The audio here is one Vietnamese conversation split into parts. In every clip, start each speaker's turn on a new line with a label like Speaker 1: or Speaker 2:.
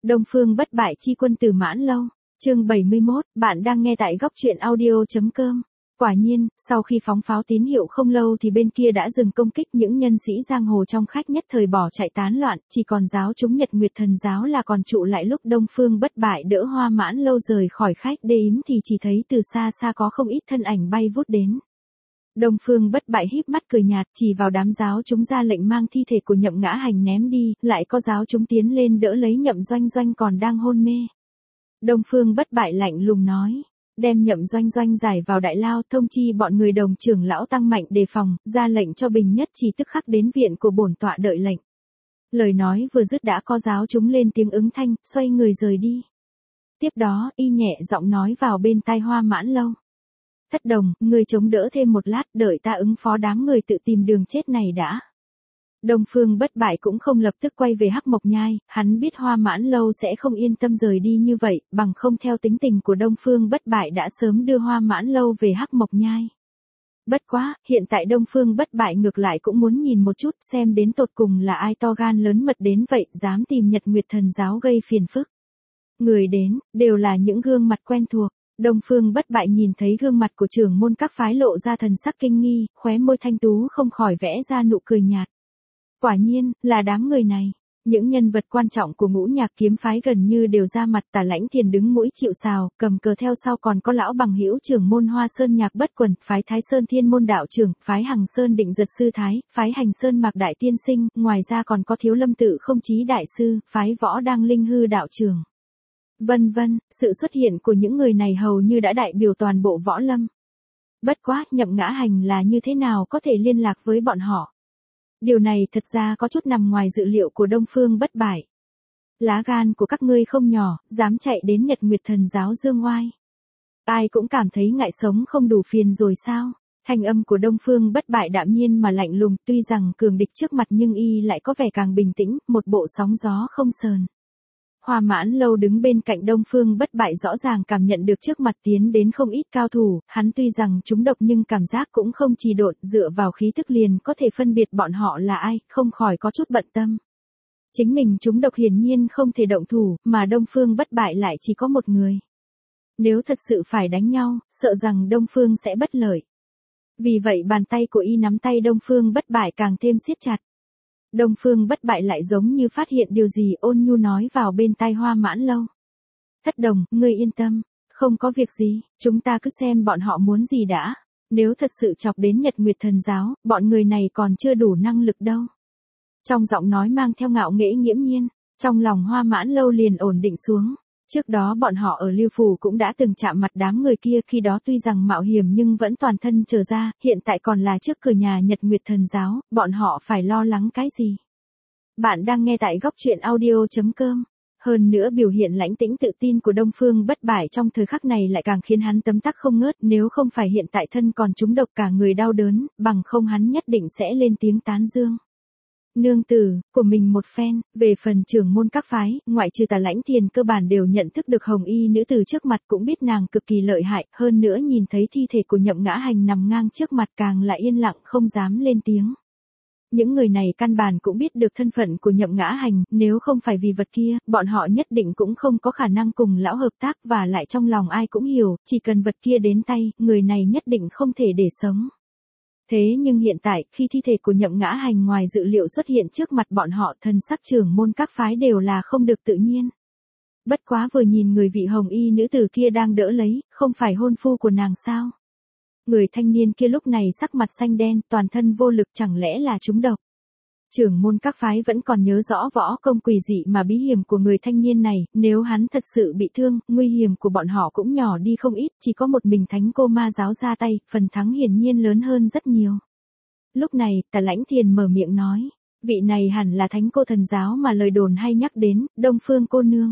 Speaker 1: Đông Phương bất bại chi quân Từ Mãn Lâu, chương 71, bạn đang nghe tại góc truyện audio.com. Quả nhiên, sau khi phóng pháo tín hiệu không lâu thì bên kia đã dừng công kích, những nhân sĩ giang hồ trong khách nhất thời bỏ chạy tán loạn, chỉ còn giáo chúng Nhật Nguyệt Thần giáo là còn trụ lại. Lúc Đông Phương bất bại đỡ Hoa Mãn Lâu rời khỏi khách đê yếm thì chỉ thấy từ xa xa có không ít thân ảnh bay vút đến. Đông Phương bất bại híp mắt cười nhạt, chỉ vào đám giáo chúng ra lệnh mang thi thể của Nhậm Ngã Hành ném đi, lại có giáo chúng tiến lên đỡ lấy Nhậm Doanh Doanh còn đang hôn mê. Đông Phương bất bại lạnh lùng nói, đem Nhậm Doanh Doanh giải vào đại lao, thông chi bọn người Đồng trưởng lão tăng mạnh đề phòng, ra lệnh cho Bình Nhất Chỉ tức khắc đến viện của bổn tọa đợi lệnh. Lời nói vừa dứt đã có giáo chúng lên tiếng ứng thanh, xoay người rời đi. Tiếp đó, y nhẹ giọng nói vào bên tai Hoa Mãn Lâu. Thất đồng, người chống đỡ thêm một lát, đợi ta ứng phó đám người tự tìm đường chết này đã. Đông Phương bất bại cũng không lập tức quay về Hắc Mộc Nhai, hắn biết Hoa Mãn Lâu sẽ không yên tâm rời đi như vậy, bằng không theo tính tình của Đông Phương bất bại đã sớm đưa Hoa Mãn Lâu về Hắc Mộc Nhai. Bất quá, hiện tại Đông Phương bất bại ngược lại cũng muốn nhìn một chút xem đến tột cùng là ai to gan lớn mật đến vậy, dám tìm Nhật Nguyệt Thần giáo gây phiền phức. Người đến, đều là những gương mặt quen thuộc. Đông Phương bất bại nhìn thấy gương mặt của trưởng môn các phái lộ ra thần sắc kinh nghi, khóe môi thanh tú không khỏi vẽ ra nụ cười nhạt. Quả nhiên, là đám người này. Những nhân vật quan trọng của Ngũ Nhạc kiếm phái gần như đều ra mặt. Tả Lãnh Thiền đứng mũi chịu sào, cầm cờ theo sau còn có lão bằng hữu trưởng môn Hoa Sơn Nhạc Bất Quần, phái Thái Sơn Thiên môn đạo trưởng, phái Hằng Sơn Định Giật sư thái, phái Hành Sơn Mạc Đại Tiên sinh, ngoài ra còn có Thiếu Lâm Tự Không Chí đại sư, phái Võ Đăng Linh Hư đạo trưởng. Vân vân, sự xuất hiện của những người này hầu như đã đại biểu toàn bộ võ lâm. Bất quá, Nhậm Ngã Hành là như thế nào có thể liên lạc với bọn họ? Điều này thật ra có chút nằm ngoài dự liệu của Đông Phương bất bại. Lá gan của các ngươi không nhỏ, dám chạy đến Nhật Nguyệt Thần giáo dương oai. Ai cũng cảm thấy ngại sống không đủ phiền rồi sao? Thanh âm của Đông Phương bất bại đạm nhiên mà lạnh lùng, tuy rằng cường địch trước mặt nhưng y lại có vẻ càng bình tĩnh, một bộ sóng gió không sờn. Hoa Mãn Lâu đứng bên cạnh Đông Phương bất bại rõ ràng cảm nhận được trước mặt tiến đến không ít cao thủ, hắn tuy rằng trúng độc nhưng cảm giác cũng không trì độn, dựa vào khí tức liền có thể phân biệt bọn họ là ai, không khỏi có chút bận tâm. Chính mình trúng độc hiển nhiên không thể động thủ, mà Đông Phương bất bại lại chỉ có một người. Nếu thật sự phải đánh nhau, sợ rằng Đông Phương sẽ bất lợi. Vì vậy bàn tay của y nắm tay Đông Phương bất bại càng thêm siết chặt. Đông Phương bất bại lại giống như phát hiện điều gì, ôn nhu nói vào bên tai Hoa Mãn Lâu. Thất đồng, ngươi yên tâm, không có việc gì, chúng ta cứ xem bọn họ muốn gì đã. Nếu thật sự chọc đến Nhật Nguyệt Thần giáo, bọn người này còn chưa đủ năng lực đâu. Trong giọng nói mang theo ngạo nghễ nghiễm nhiên, trong lòng Hoa Mãn Lâu liền ổn định xuống. Trước đó bọn họ ở Lưu Phủ cũng đã từng chạm mặt đám người kia, khi đó tuy rằng mạo hiểm nhưng vẫn toàn thân trở ra, hiện tại còn là trước cửa nhà Nhật Nguyệt Thần giáo, bọn họ phải lo lắng cái gì? Bạn đang nghe tại góc truyện audio.com. Hơn nữa biểu hiện lãnh tĩnh tự tin của Đông Phương bất bại trong thời khắc này lại càng khiến hắn tấm tắc không ngớt, nếu không phải hiện tại thân còn trúng độc cả người đau đớn, bằng không hắn nhất định sẽ lên tiếng tán dương. Nương tử của mình một phen, về phần trưởng môn các phái, ngoại trừ Tả Lãnh Thiền cơ bản đều nhận thức được hồng y nữ tử trước mặt, cũng biết nàng cực kỳ lợi hại, hơn nữa nhìn thấy thi thể của Nhậm Ngã Hành nằm ngang trước mặt càng lại yên lặng không dám lên tiếng. Những người này căn bản cũng biết được thân phận của Nhậm Ngã Hành, nếu không phải vì vật kia, bọn họ nhất định cũng không có khả năng cùng lão hợp tác, và lại trong lòng ai cũng hiểu, chỉ cần vật kia đến tay, người này nhất định không thể để sống. Thế nhưng hiện tại, khi thi thể của Nhậm Ngã Hành ngoài dự liệu xuất hiện trước mặt bọn họ, thần sắc trưởng môn các phái đều là không được tự nhiên. Bất quá vừa nhìn người vị hồng y nữ tử kia đang đỡ lấy, không phải hôn phu của nàng sao? Người thanh niên kia lúc này sắc mặt xanh đen, toàn thân vô lực, chẳng lẽ là trúng độc? Trưởng môn các phái vẫn còn nhớ rõ võ công quỷ dị mà bí hiểm của người thanh niên này, nếu hắn thật sự bị thương, nguy hiểm của bọn họ cũng nhỏ đi không ít, chỉ có một mình Thánh Cô Ma giáo ra tay, phần thắng hiển nhiên lớn hơn rất nhiều. Lúc này, Tả Lãnh Thiền mở miệng nói, vị này hẳn là Thánh Cô thần giáo mà lời đồn hay nhắc đến, Đông Phương cô nương.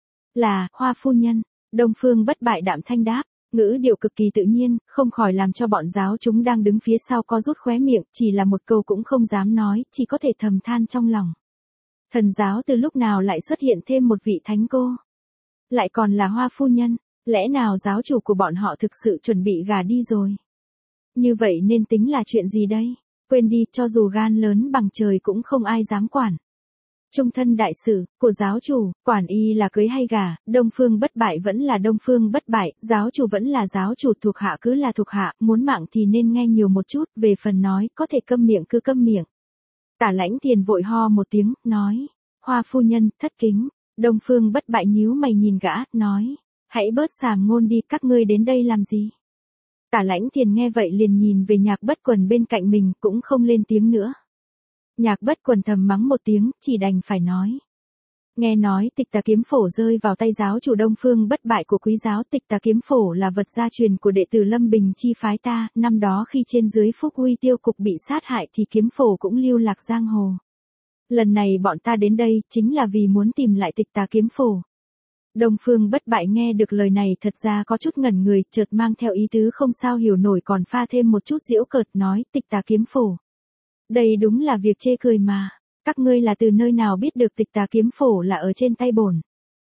Speaker 1: Là, Hoa phu nhân. Đông Phương bất bại đạm thanh đáp. Ngữ điệu cực kỳ tự nhiên, không khỏi làm cho bọn giáo chúng đang đứng phía sau co rút khóe miệng, chỉ là một câu cũng không dám nói, chỉ có thể thầm than trong lòng. Thần giáo từ lúc nào lại xuất hiện thêm một vị thánh cô? Lại còn là Hoa phu nhân, lẽ nào giáo chủ của bọn họ thực sự chuẩn bị gả đi rồi? Như vậy nên tính là chuyện gì đây? Quên đi, cho dù gan lớn bằng trời cũng không ai dám quản. Trung thân đại sự, của giáo chủ, quản y là cưới hay gả, Đông Phương Bất Bại vẫn là Đông Phương Bất Bại, giáo chủ vẫn là giáo chủ, thuộc hạ cứ là thuộc hạ, muốn mạng thì nên nghe nhiều một chút, về phần nói, có thể câm miệng cứ câm miệng. Tả Lãnh Thiền vội ho một tiếng, nói, Hoa phu nhân, thất kính. Đông Phương Bất Bại nhíu mày nhìn gã, nói, hãy bớt sàm ngôn đi, các ngươi đến đây làm gì? Tả Lãnh Thiền nghe vậy liền nhìn về Nhạc Bất Quần bên cạnh mình, cũng không lên tiếng nữa. Nhạc Bất Quần thầm mắng một tiếng, chỉ đành phải nói. Nghe nói Tịch Tà Kiếm Phổ rơi vào tay giáo chủ Đông Phương Bất Bại của quý giáo. Tịch Tà Kiếm Phổ là vật gia truyền của đệ tử Lâm Bình chi phái ta, năm đó khi trên dưới Phúc Uy Tiêu cục bị sát hại thì kiếm phổ cũng lưu lạc giang hồ. Lần này bọn ta đến đây chính là vì muốn tìm lại Tịch Tà Kiếm Phổ. Đông Phương Bất Bại nghe được lời này thật ra có chút ngẩn người, chợt mang theo ý tứ không sao hiểu nổi, còn pha thêm một chút giễu cợt, nói, Tịch Tà Kiếm Phổ. Đây đúng là việc chê cười mà. Các ngươi là từ nơi nào biết được Tịch Tà Kiếm Phổ là ở trên tay bổn?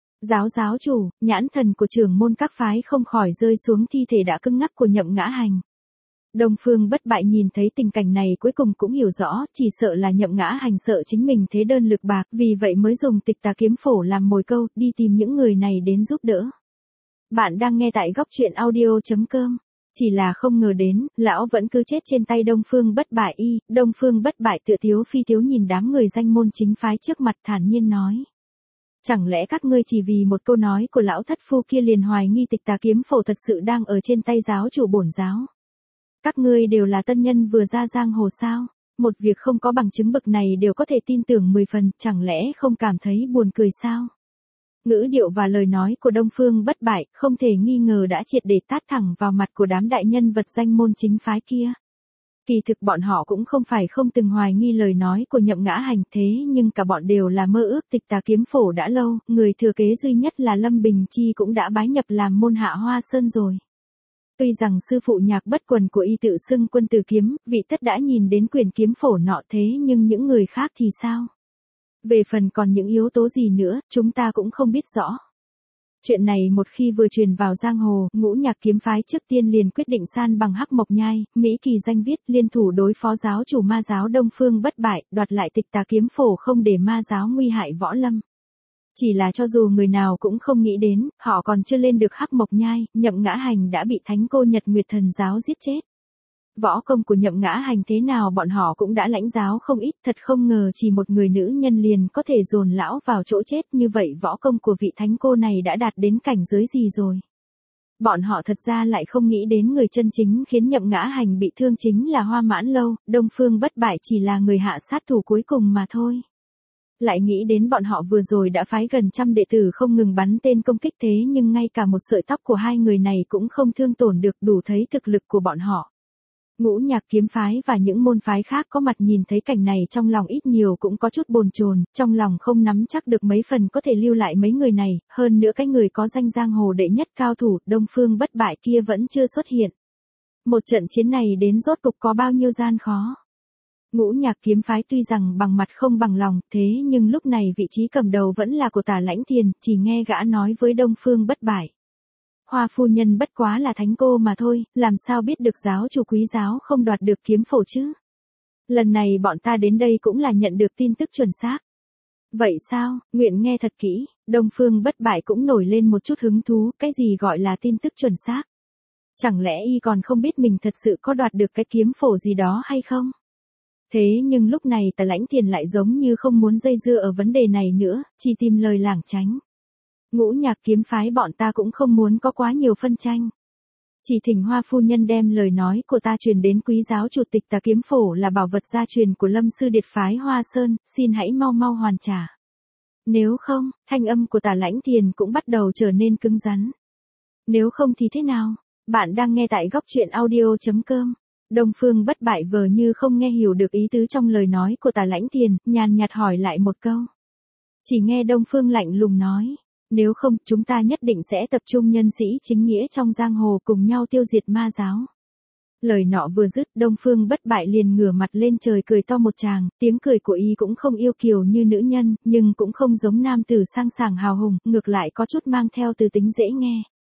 Speaker 1: Giáo chủ, nhãn thần của trưởng môn các phái không khỏi rơi xuống thi thể đã cứng ngắc của Nhậm Ngã Hành. Đông Phương Bất Bại nhìn thấy tình cảnh này cuối cùng cũng hiểu rõ, chỉ sợ là Nhậm Ngã Hành sợ chính mình thế đơn lực bạc, vì vậy mới dùng Tịch Tà Kiếm Phổ làm mồi câu, đi tìm những người này đến giúp đỡ. Bạn đang nghe tại góc truyện audio.com. Chỉ là không ngờ đến, lão vẫn cứ chết trên tay Đông Phương Bất Bại y. Đông Phương Bất Bại tựa tiếu phi tiếu nhìn đám người danh môn chính phái trước mặt, thản nhiên nói. Chẳng lẽ các ngươi chỉ vì một câu nói của lão thất phu kia liền hoài nghi Tịch Tà Kiếm Phổ thật sự đang ở trên tay giáo chủ bổn giáo? Các ngươi đều là tân nhân vừa ra giang hồ sao? Một việc không có bằng chứng bậc này đều có thể tin tưởng 10 phần, chẳng lẽ không cảm thấy buồn cười sao? Ngữ điệu và lời nói của Đông Phương Bất Bại không thể nghi ngờ đã triệt để tát thẳng vào mặt của đám đại nhân vật danh môn chính phái kia. Kỳ thực bọn họ cũng không phải không từng hoài nghi lời nói của Nhậm Ngã Hành, thế nhưng cả bọn đều là mơ ước Tịch Tà Kiếm Phổ đã lâu, người thừa kế duy nhất là Lâm Bình Chi cũng đã bái nhập làm môn hạ Hoa Sơn rồi. Tuy rằng sư phụ Nhạc Bất Quần của y tự xưng Quân Tử Kiếm, vị tất đã nhìn đến quyền kiếm phổ nọ, thế nhưng những người khác thì sao? Về phần còn những yếu tố gì nữa, chúng ta cũng không biết rõ. Chuyện này một khi vừa truyền vào giang hồ, Ngũ Nhạc kiếm phái trước tiên liền quyết định san bằng Hắc Mộc Nhai, Mỹ Kỳ danh viết liên thủ đối phó giáo chủ ma giáo Đông Phương Bất Bại, đoạt lại Tịch Tà Kiếm Phổ không để ma giáo nguy hại võ lâm. Chỉ là cho dù người nào cũng không nghĩ đến, họ còn chưa lên được Hắc Mộc Nhai, Nhậm Ngã Hành đã bị Thánh Cô Nhật Nguyệt Thần giáo giết chết. Võ công của Nhậm Ngã Hành thế nào bọn họ cũng đã lãnh giáo không ít, thật không ngờ chỉ một người nữ nhân liền có thể dồn lão vào chỗ chết như vậy. Võ công của vị thánh cô này đã đạt đến cảnh giới gì rồi? Bọn họ thật ra lại không nghĩ đến người chân chính khiến Nhậm Ngã Hành bị thương chính là Hoa Mãn Lâu, Đông Phương Bất Bại chỉ là người hạ sát thủ cuối cùng mà thôi. Lại nghĩ đến bọn họ vừa rồi đã phái gần trăm đệ tử không ngừng bắn tên công kích, thế nhưng ngay cả một sợi tóc của hai người này cũng không thương tổn được, đủ thấy thực lực của bọn họ. Ngũ Nhạc kiếm phái và những môn phái khác có mặt nhìn thấy cảnh này trong lòng ít nhiều cũng có chút bồn chồn, trong lòng không nắm chắc được mấy phần có thể lưu lại mấy người này, hơn nữa cái người có danh giang hồ đệ nhất cao thủ Đông Phương Bất Bại kia vẫn chưa xuất hiện. Một trận chiến này đến rốt cục có bao nhiêu gian khó. Ngũ Nhạc kiếm phái tuy rằng bằng mặt không bằng lòng, thế nhưng lúc này vị trí cầm đầu vẫn là của Tả Lãnh Thiền, chỉ nghe gã nói với Đông Phương Bất Bại. Hoa phu nhân bất quá là thánh cô mà thôi, làm sao biết được giáo chủ quý giáo không đoạt được kiếm phổ chứ? Lần này bọn ta đến đây cũng là nhận được tin tức chuẩn xác. Vậy sao, nguyện nghe thật kỹ. Đông Phương Bất Bại cũng nổi lên một chút hứng thú, cái gì gọi là tin tức chuẩn xác? Chẳng lẽ y còn không biết mình thật sự có đoạt được cái kiếm phổ gì đó hay không? Thế nhưng lúc này Tả Lãnh Thiền lại giống như không muốn dây dưa ở vấn đề này nữa, chỉ tìm lời lảng tránh. Ngũ Nhạc kiếm phái bọn ta cũng không muốn có quá nhiều phân tranh. Chỉ thỉnh Hoa phu nhân đem lời nói của ta truyền đến quý giáo chủ. Tịch Tà Kiếm Phổ là bảo vật gia truyền của Lâm sư điệt phái Hoa Sơn, xin hãy mau mau hoàn trả. Nếu không, thanh âm của Tả Lãnh Thiền cũng bắt đầu trở nên cứng rắn. Nếu không thì thế nào? Bạn đang nghe tại góc truyện audio.com. Đông Phương Bất Bại vờ như không nghe hiểu được ý tứ trong lời nói của Tả Lãnh Thiền, nhàn nhạt hỏi lại một câu. Chỉ nghe Đông Phương lạnh lùng nói. Nếu không, chúng ta nhất định sẽ tập trung nhân sĩ chính nghĩa trong giang hồ cùng nhau tiêu diệt ma giáo. Lời nọ vừa dứt, Đông Phương Bất Bại liền ngửa mặt lên trời cười to một tràng, tiếng cười của y cũng không yêu kiều như nữ nhân, nhưng cũng không giống nam tử sang sảng hào hùng, ngược lại có chút mang theo từ tính dễ nghe.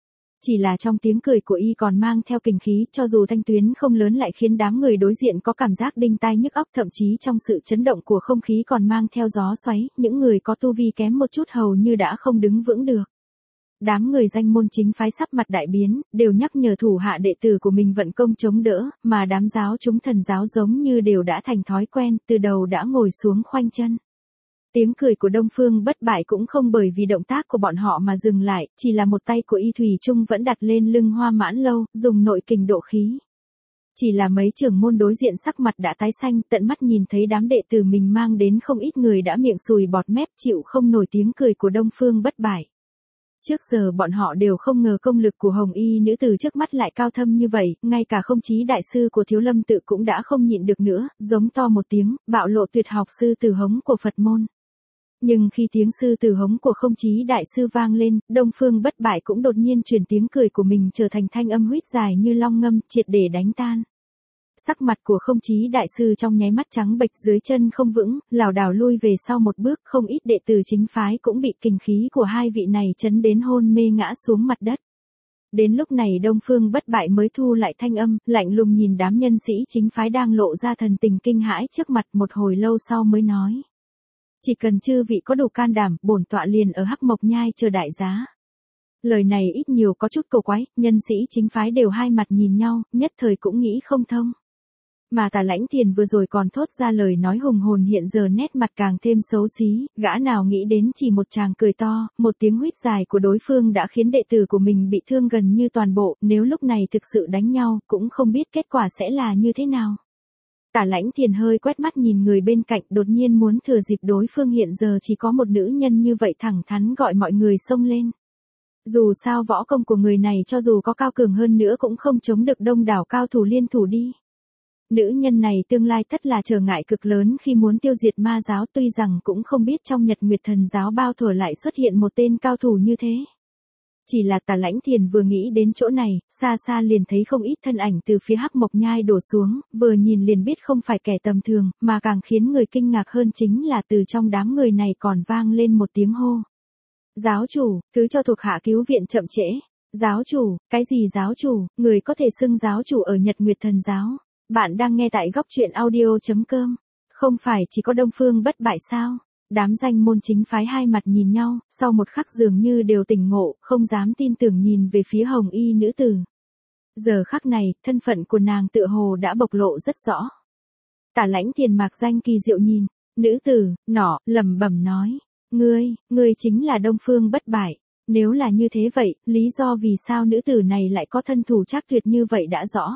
Speaker 1: Chỉ là trong tiếng cười của y còn mang theo kình khí, cho dù thanh tuyến không lớn lại khiến đám người đối diện có cảm giác đinh tai nhức óc, thậm chí trong sự chấn động của không khí còn mang theo gió xoáy, những người có tu vi kém một chút hầu như đã không đứng vững được. Đám người danh môn chính phái sắp mặt đại biến, đều nhắc nhở thủ hạ đệ tử của mình vận công chống đỡ, mà đám giáo chúng thần giáo giống như đều đã thành thói quen, từ đầu đã ngồi xuống khoanh chân. Tiếng cười của Đông Phương Bất Bại cũng không bởi vì động tác của bọn họ mà dừng lại, chỉ là một tay của y thủy chung vẫn đặt lên lưng Hoa Mãn Lâu, dùng nội kình độ khí. Chỉ là mấy trưởng môn đối diện sắc mặt đã tái xanh, tận mắt nhìn thấy đám đệ tử mình mang đến không ít người đã miệng sùi bọt mép chịu không nổi tiếng cười của Đông Phương Bất Bại. Trước giờ bọn họ đều không ngờ công lực của Hồng Y nữ tử trước mắt lại cao thâm như vậy, ngay cả Không Chí đại sư của Thiếu Lâm tự cũng đã không nhịn được nữa, giống to một tiếng, bạo lộ tuyệt học sư tử hống của Phật môn. Nhưng khi tiếng sư tử hống của Không Chí đại sư vang lên, Đông Phương Bất Bại cũng đột nhiên chuyển tiếng cười của mình trở thành thanh âm huýt dài như long ngâm, triệt để đánh tan. Sắc mặt của Không Chí đại sư trong nháy mắt trắng bệch, dưới chân không vững, lảo đảo lui về sau một bước, không ít đệ tử chính phái cũng bị kình khí của hai vị này chấn đến hôn mê ngã xuống mặt đất. Đến lúc này Đông Phương Bất Bại mới thu lại thanh âm, lạnh lùng nhìn đám nhân sĩ chính phái đang lộ ra thần tình kinh hãi trước mặt, một hồi lâu sau mới nói. Chỉ cần chư vị có đủ can đảm, bổn tọa liền ở Hắc Mộc Nhai chờ đại giá. Lời này ít nhiều có chút cầu quái, nhân sĩ chính phái đều hai mặt nhìn nhau, nhất thời cũng nghĩ không thông. Mà Tả Lãnh Thiền vừa rồi còn thốt ra lời nói hùng hồn, hiện giờ nét mặt càng thêm xấu xí, gã nào nghĩ đến chỉ một tràng cười to, một tiếng huýt dài của đối phương đã khiến đệ tử của mình bị thương gần như toàn bộ, nếu lúc này thực sự đánh nhau, cũng không biết kết quả sẽ là như thế nào. Tả Lãnh Thiền hơi quét mắt nhìn người bên cạnh, đột nhiên muốn thừa dịp đối phương hiện giờ chỉ có một nữ nhân như vậy thẳng thắn gọi mọi người xông lên. Dù sao võ công của người này cho dù có cao cường hơn nữa cũng không chống được đông đảo cao thủ liên thủ đi. Nữ nhân này tương lai tất là trở ngại cực lớn khi muốn tiêu diệt ma giáo, tuy rằng cũng không biết trong Nhật Nguyệt Thần giáo bao thuở lại xuất hiện một tên cao thủ như thế. Chỉ là Tả Lãnh Thiền vừa nghĩ đến chỗ này, xa xa liền thấy không ít thân ảnh từ phía Hắc Mộc Nhai đổ xuống, vừa nhìn liền biết không phải kẻ tầm thường, mà càng khiến người kinh ngạc hơn chính là từ trong đám người này còn vang lên một tiếng hô. Giáo chủ, thứ cho thuộc hạ cứu viện chậm trễ. Giáo chủ, cái gì giáo chủ, người có thể xưng giáo chủ ở Nhật Nguyệt Thần giáo. Bạn đang nghe tại góc truyện audio.com. Không phải chỉ có Đông Phương Bất Bại sao? Đám danh môn chính phái hai mặt nhìn nhau, sau một khắc dường như đều tỉnh ngộ, không dám tin tưởng nhìn về phía Hồng Y nữ tử. Giờ khắc này, thân phận của nàng tựa hồ đã bộc lộ rất rõ. Tả Lãnh Thiền mạc danh kỳ diệu nhìn, nữ tử, nọ, lẩm bẩm nói, ngươi chính là Đông Phương Bất Bại. Nếu là như thế vậy, lý do vì sao nữ tử này lại có thân thủ chắc tuyệt như vậy đã rõ.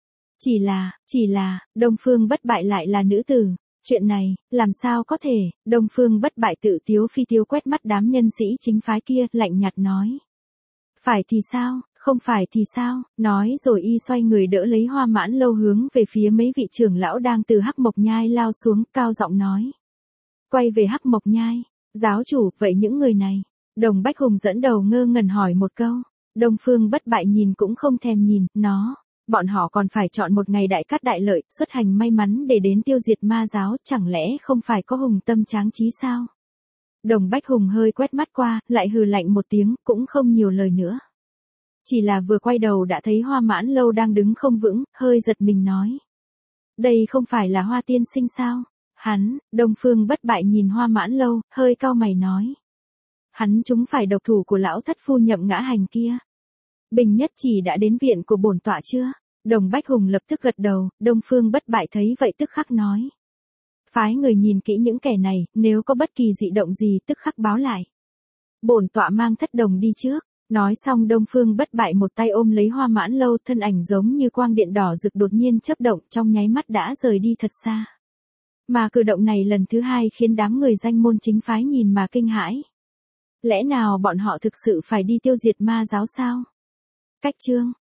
Speaker 1: Chỉ là, Đông Phương Bất Bại lại là nữ tử. Chuyện này, làm sao có thể, Đông Phương Bất Bại tự tiếu phi tiếu quét mắt đám nhân sĩ chính phái kia, lạnh nhạt nói. Phải thì sao, không phải thì sao, nói rồi y xoay người đỡ lấy Hoa Mãn Lâu hướng về phía mấy vị trưởng lão đang từ Hắc Mộc Nhai lao xuống, cao giọng nói. Quay về Hắc Mộc Nhai, giáo chủ, vậy những người này, Đồng Bách Hùng dẫn đầu ngơ ngẩn hỏi một câu, Đông Phương Bất Bại nhìn cũng không thèm nhìn, bọn họ còn phải chọn một ngày đại cát đại lợi, xuất hành may mắn để đến tiêu diệt ma giáo, chẳng lẽ không phải có hùng tâm tráng trí sao? Đồng Bách Hùng hơi quét mắt qua, lại hừ lạnh một tiếng, cũng không nhiều lời nữa. Chỉ là vừa quay đầu đã thấy Hoa Mãn Lâu đang đứng không vững, hơi giật mình nói. Đây không phải là Hoa tiên sinh sao? Đông Phương Bất Bại nhìn Hoa Mãn Lâu, hơi cau mày nói. Hắn chúng phải độc thủ của lão thất phu Nhậm Ngã Hành kia. Bình Nhất Chỉ đã đến viện của bổn tọa chưa? Đồng Bách Hùng lập tức gật đầu, Đông Phương Bất Bại thấy vậy tức khắc nói. Phái người nhìn kỹ những kẻ này, nếu có bất kỳ dị động gì tức khắc báo lại. Bổn tọa mang thất đồng đi trước. Nói xong Đông Phương Bất Bại một tay ôm lấy Hoa Mãn Lâu, thân ảnh giống như quang điện đỏ rực đột nhiên chớp động, trong nháy mắt đã rời đi thật xa. Mà cử động này lần thứ hai khiến đám người danh môn chính phái nhìn mà kinh hãi. Lẽ nào bọn họ thực sự phải đi tiêu diệt ma giáo sao? Cách chương